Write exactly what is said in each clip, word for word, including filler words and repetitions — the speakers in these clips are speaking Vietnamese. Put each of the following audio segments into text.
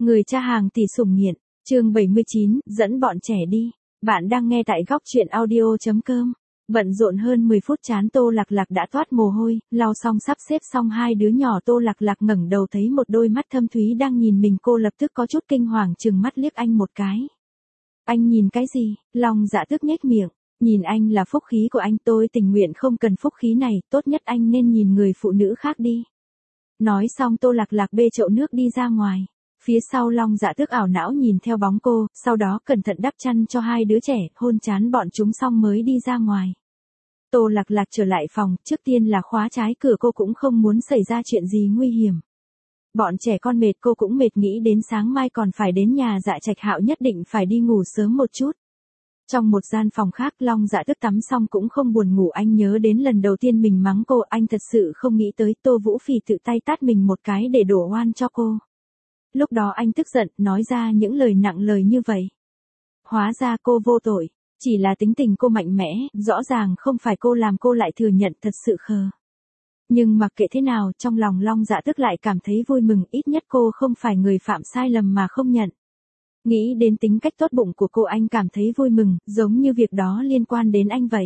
Người cha hàng tỷ sủng nghiện, chương bảy mươi chín, dẫn bọn trẻ đi. Bạn đang nghe tại góc truyện audio.com. Bận rộn hơn mười phút chán Tô Lạc Lạc đã toát mồ hôi, lau xong sắp xếp xong hai đứa nhỏ Tô Lạc Lạc ngẩng đầu thấy một đôi mắt thâm thúy đang nhìn mình, cô lập tức có chút kinh hoàng trừng mắt liếc anh một cái. Anh nhìn cái gì? Long Dạ tức nhếch miệng. Nhìn anh là phúc khí của anh, tôi tình nguyện không cần phúc khí này, tốt nhất anh nên nhìn người phụ nữ khác đi. Nói xong Tô Lạc Lạc bê chậu nước đi ra ngoài. Phía sau Long Dạ tức ảo não nhìn theo bóng cô, sau đó cẩn thận đắp chăn cho hai đứa trẻ, hôn chán bọn chúng xong mới đi ra ngoài. Tô Lạc Lạc trở lại phòng, trước tiên là khóa trái cửa, cô cũng không muốn xảy ra chuyện gì nguy hiểm. Bọn trẻ con mệt, cô cũng mệt, nghĩ đến sáng mai còn phải đến nhà Dạ Trạch Hạo, nhất định phải đi ngủ sớm một chút. Trong một gian phòng khác, Long Dạ tức tắm xong cũng không buồn ngủ, anh nhớ đến lần đầu tiên mình mắng cô, anh thật sự không nghĩ tới Tô Vũ Phỉ tự tay tát mình một cái để đổ oan cho cô. Lúc đó anh tức giận, nói ra những lời nặng lời như vậy. Hóa ra cô vô tội, chỉ là tính tình cô mạnh mẽ, rõ ràng không phải cô làm, cô lại thừa nhận, thật sự khờ. Nhưng mặc kệ thế nào, trong lòng Long Dạ tức lại cảm thấy vui mừng, ít nhất cô không phải người phạm sai lầm mà không nhận. Nghĩ đến tính cách tốt bụng của cô, anh cảm thấy vui mừng, giống như việc đó liên quan đến anh vậy.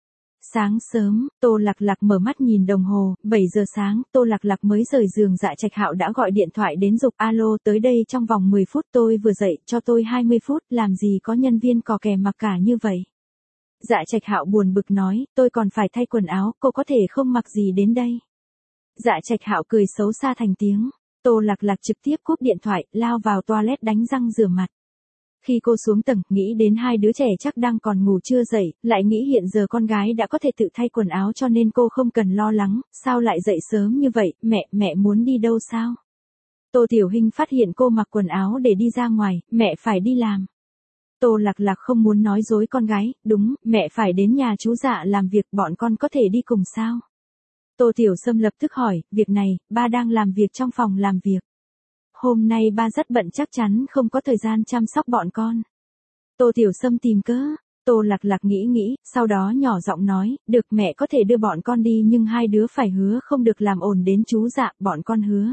Sáng sớm, Tô Lạc Lạc mở mắt nhìn đồng hồ, bảy giờ sáng, Tô Lạc Lạc mới rời giường. Dạ Trạch Hạo đã gọi điện thoại đến giục, alo, tới đây trong vòng mười phút, tôi vừa dậy, cho tôi hai mươi phút, làm gì có nhân viên cò kè mặc cả như vậy. Dạ Trạch Hạo buồn bực nói, tôi còn phải thay quần áo, cô có thể không mặc gì đến đây. Dạ Trạch Hạo cười xấu xa thành tiếng. Tô Lạc Lạc trực tiếp cúp điện thoại, lao vào toilet đánh răng rửa mặt. Khi cô xuống tầng, nghĩ đến hai đứa trẻ chắc đang còn ngủ chưa dậy, lại nghĩ hiện giờ con gái đã có thể tự thay quần áo cho nên cô không cần lo lắng, sao lại dậy sớm như vậy, mẹ, mẹ muốn đi đâu sao? Tô Tiểu Hinh phát hiện cô mặc quần áo để đi ra ngoài, mẹ phải đi làm. Tô Lạc Lạc không muốn nói dối con gái, đúng, mẹ phải đến nhà chú Dạ làm việc, bọn con có thể đi cùng sao? Tô Tiểu Sâm lập tức hỏi, việc này, ba đang làm việc trong phòng làm việc. Hôm nay ba rất bận, chắc chắn không có thời gian chăm sóc bọn con. Tô Tiểu Sâm tìm cớ. Tô Lạc Lạc nghĩ nghĩ, sau đó nhỏ giọng nói, được, mẹ có thể đưa bọn con đi nhưng hai đứa phải hứa không được làm ồn đến chú Dạ, bọn con hứa.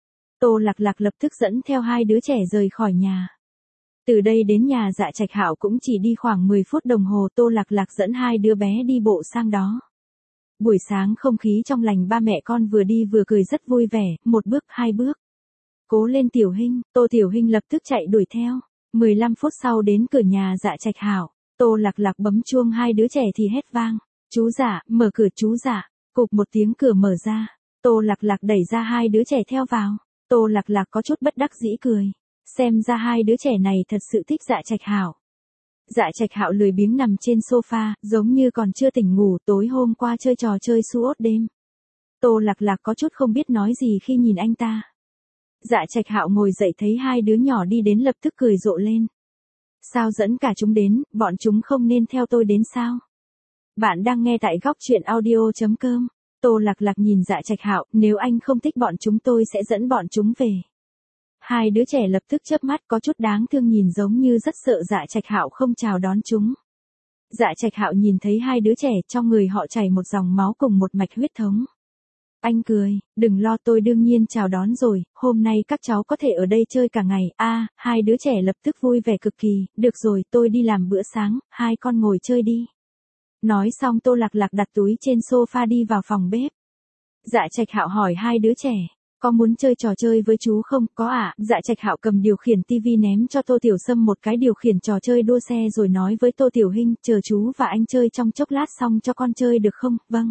Tô Lạc Lạc lập tức dẫn theo hai đứa trẻ rời khỏi nhà. Từ đây đến nhà Dạ Trạch Hạo cũng chỉ đi khoảng mười phút đồng hồ, Tô Lạc Lạc dẫn hai đứa bé đi bộ sang đó. Buổi sáng không khí trong lành, ba mẹ con vừa đi vừa cười rất vui vẻ, một bước hai bước. Cố lên Tiểu Hinh, Tô Tiểu Hinh lập tức chạy đuổi theo. mười lăm phút sau đến cửa nhà Dạ Trạch Hạo, Tô Lạc Lạc bấm chuông, hai đứa trẻ thì hét vang, chú Dạ, mở cửa chú Dạ. Cục một tiếng cửa mở ra, Tô Lạc Lạc đẩy ra hai đứa trẻ theo vào. Tô Lạc Lạc có chút bất đắc dĩ cười, xem ra hai đứa trẻ này thật sự thích Dạ Trạch Hạo. Dạ Trạch Hạo lười biếng nằm trên sofa, giống như còn chưa tỉnh ngủ, tối hôm qua chơi trò chơi suốt đêm. Tô Lạc Lạc có chút không biết nói gì khi nhìn anh ta. Dạ Trạch Hạo ngồi dậy thấy hai đứa nhỏ đi đến lập tức cười rộ lên. Sao dẫn cả chúng đến, bọn chúng không nên theo tôi đến sao? Bạn đang nghe tại góc truyện audio.com. Tô Lạc Lạc nhìn Dạ Trạch Hạo, nếu anh không thích bọn chúng tôi sẽ dẫn bọn chúng về. Hai đứa trẻ lập tức chớp mắt, có chút đáng thương, nhìn giống như rất sợ Dạ Trạch Hạo không chào đón chúng. Dạ Trạch Hạo nhìn thấy hai đứa trẻ, trong người họ chảy một dòng máu cùng một mạch huyết thống. Anh cười, đừng lo, tôi đương nhiên chào đón rồi, hôm nay các cháu có thể ở đây chơi cả ngày. A, à, hai đứa trẻ lập tức vui vẻ cực kỳ, được rồi, tôi đi làm bữa sáng, hai con ngồi chơi đi. Nói xong Tô Lạc Lạc đặt túi trên sofa đi vào phòng bếp. Dạ Trạch Hạo hỏi hai đứa trẻ, có muốn chơi trò chơi với chú không? Có ạ. À? Dạ Trạch Hạo cầm điều khiển tivi ném cho Tô Tiểu Sâm một cái điều khiển trò chơi đua xe rồi nói với Tô Tiểu Hinh, chờ chú và anh chơi trong chốc lát xong cho con chơi được không? Vâng.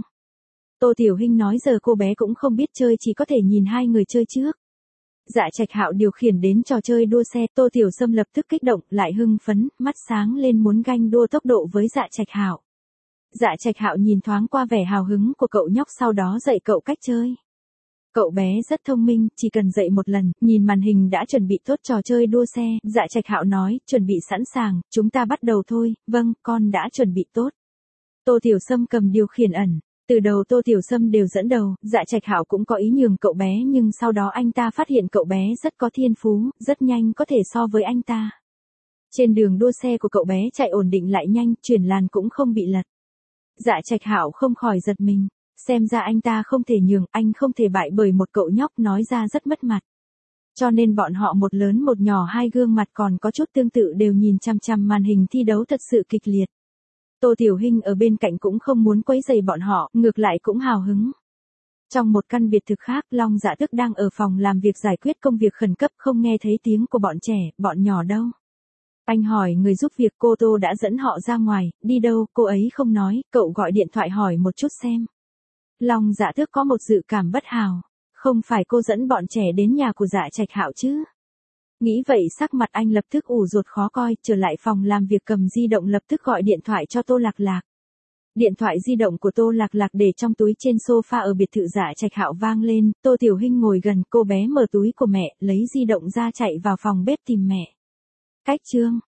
Tô Tiểu Hinh nói giờ cô bé cũng không biết chơi, chỉ có thể nhìn hai người chơi trước. Dạ Trạch Hạo điều khiển đến trò chơi đua xe, Tô Tiểu Sâm lập tức kích động, lại hưng phấn, mắt sáng lên muốn ganh đua tốc độ với Dạ Trạch Hạo. Dạ Trạch Hạo nhìn thoáng qua vẻ hào hứng của cậu nhóc, sau đó dạy cậu cách chơi. Cậu bé rất thông minh, chỉ cần dạy một lần, nhìn màn hình đã chuẩn bị tốt trò chơi đua xe. Dạ Trạch Hạo nói, chuẩn bị sẵn sàng, chúng ta bắt đầu thôi. Vâng, con đã chuẩn bị tốt. Tô Tiểu Sâm cầm điều khiển ẩn. Từ đầu Tô Tiểu Sâm đều dẫn đầu, Dạ Trạch Hạo cũng có ý nhường cậu bé, nhưng sau đó anh ta phát hiện cậu bé rất có thiên phú, rất nhanh có thể so với anh ta. Trên đường đua xe của cậu bé chạy ổn định lại nhanh, chuyển làn cũng không bị lật. Dạ Trạch Hạo không khỏi giật mình, xem ra anh ta không thể nhường, anh không thể bại bởi một cậu nhóc, nói ra rất mất mặt. Cho nên bọn họ một lớn một nhỏ hai gương mặt còn có chút tương tự đều nhìn chằm chằm màn hình thi đấu thật sự kịch liệt. Tô Tiểu Hinh ở bên cạnh cũng không muốn quấy rầy bọn họ, ngược lại cũng hào hứng. Trong một căn biệt thự khác, Long Dạ Thức đang ở phòng làm việc giải quyết công việc khẩn cấp, không nghe thấy tiếng của bọn trẻ, bọn nhỏ đâu. Anh hỏi người giúp việc, cô Tô đã dẫn họ ra ngoài, đi đâu, cô ấy không nói, cậu gọi điện thoại hỏi một chút xem. Long Dạ Thức có một dự cảm bất hảo, không phải cô dẫn bọn trẻ đến nhà của Dạ Trạch Hạo chứ? Nghĩ vậy sắc mặt anh lập tức ủ rột khó coi, trở lại phòng làm việc cầm di động lập tức gọi điện thoại cho Tô Lạc Lạc. Điện thoại di động của Tô Lạc Lạc để trong túi trên sofa ở biệt thự Dạ Trạch Hạo vang lên, Tô Tiểu Hinh ngồi gần, cô bé mở túi của mẹ, lấy di động ra chạy vào phòng bếp tìm mẹ. Cách chương